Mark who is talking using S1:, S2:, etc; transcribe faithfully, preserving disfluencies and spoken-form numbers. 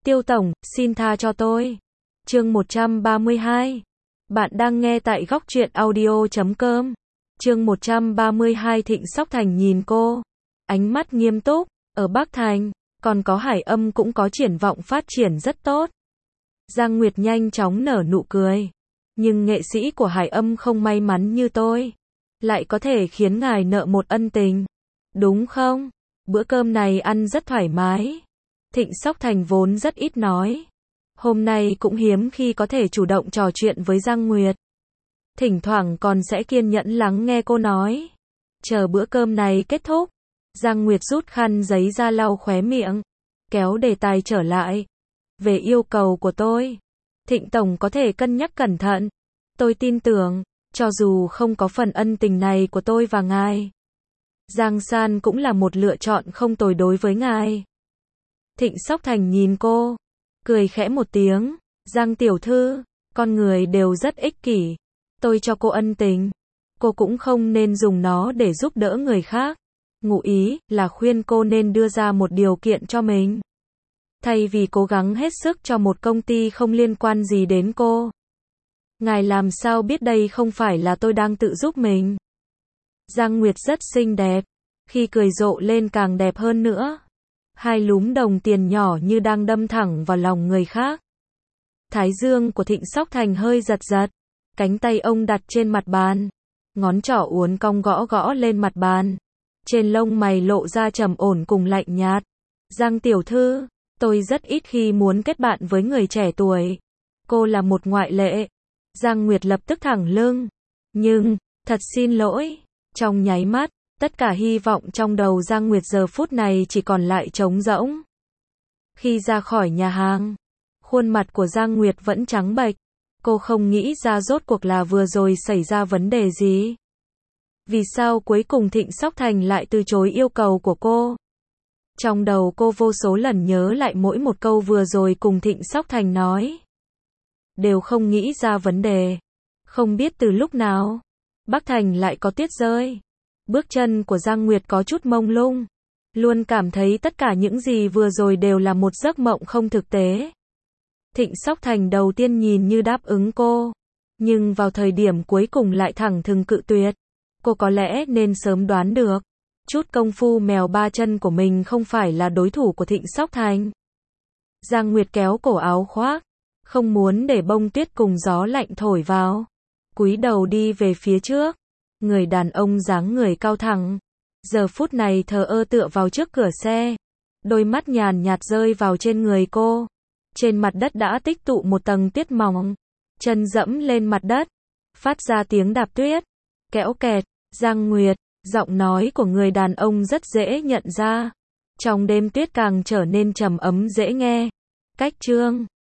S1: Tiêu tổng, xin tha cho tôi. Chương một trăm ba mươi hai. Bạn đang nghe tại góc truyện audio chấm com. Chương một trăm ba mươi hai. Thịnh Sóc Thành nhìn cô, ánh mắt nghiêm túc. Ở Bắc Thành, còn có Hải Âm cũng có triển vọng phát triển rất tốt. Giang Nguyệt nhanh chóng nở nụ cười. Nhưng nghệ sĩ của Hải Âm không may mắn như tôi, lại có thể khiến ngài nợ một ân tình, đúng không? Bữa cơm này ăn rất thoải mái. Thịnh Sóc Thành vốn rất ít nói, hôm nay cũng hiếm khi có thể chủ động trò chuyện với Giang Nguyệt. Thỉnh thoảng còn sẽ kiên nhẫn lắng nghe cô nói. Chờ bữa cơm này kết thúc, Giang Nguyệt rút khăn giấy ra lau khóe miệng, kéo đề tài trở lại. Về yêu cầu của tôi, Thịnh tổng có thể cân nhắc cẩn thận. Tôi tin tưởng, cho dù không có phần ân tình này của tôi và ngài, Giang San cũng là một lựa chọn không tồi đối với ngài. Thịnh Sóc Thành nhìn cô, cười khẽ một tiếng. Giang tiểu thư, con người đều rất ích kỷ. Tôi cho cô ân tình, cô cũng không nên dùng nó để giúp đỡ người khác. Ngụ ý là khuyên cô nên đưa ra một điều kiện cho mình, thay vì cố gắng hết sức cho một công ty không liên quan gì đến cô. Ngài làm sao biết đây không phải là tôi đang tự giúp mình? Giang Nguyệt rất xinh đẹp, khi cười rộ lên càng đẹp hơn nữa. Hai lúm đồng tiền nhỏ như đang đâm thẳng vào lòng người khác. Thái dương của Thịnh Sóc Thành hơi giật giật, cánh tay ông đặt trên mặt bàn, ngón trỏ uốn cong gõ gõ lên mặt bàn. Trên lông mày lộ ra trầm ổn cùng lạnh nhạt. Giang tiểu thư, tôi rất ít khi muốn kết bạn với người trẻ tuổi. Cô là một ngoại lệ. Giang Nguyệt lập tức thẳng lưng. Nhưng, thật xin lỗi. Trong nháy mắt, tất cả hy vọng trong đầu Giang Nguyệt giờ phút này chỉ còn lại trống rỗng. Khi ra khỏi nhà hàng, khuôn mặt của Giang Nguyệt vẫn trắng bệch. Cô không nghĩ ra rốt cuộc là vừa rồi xảy ra vấn đề gì. Vì sao cuối cùng Thịnh Sóc Thành lại từ chối yêu cầu của cô? Trong đầu cô vô số lần nhớ lại mỗi một câu vừa rồi cùng Thịnh Sóc Thành nói. Đều không nghĩ ra vấn đề. Không biết từ lúc nào, Bắc Thành lại có tuyết rơi. Bước chân của Giang Nguyệt có chút mông lung. Luôn cảm thấy tất cả những gì vừa rồi đều là một giấc mộng không thực tế. Thịnh Sóc Thành đầu tiên nhìn như đáp ứng cô, nhưng vào thời điểm cuối cùng lại thẳng thừng cự tuyệt. Cô có lẽ nên sớm đoán được, chút công phu mèo ba chân của mình không phải là đối thủ của Thịnh Sóc Thành. Giang Nguyệt kéo cổ áo khoác, không muốn để bông tuyết cùng gió lạnh thổi vào. Cúi đầu đi về phía trước. Người đàn ông dáng người cao thẳng, giờ phút này thờ ơ tựa vào trước cửa xe. Đôi mắt nhàn nhạt rơi vào trên người cô. Trên mặt đất đã tích tụ một tầng tuyết mỏng. Chân dẫm lên mặt đất, phát ra tiếng đạp tuyết. Kẽo kẹt. Giang Nguyệt, giọng nói của người đàn ông rất dễ nhận ra. Trong đêm tuyết càng trở nên trầm ấm dễ nghe. Cách chương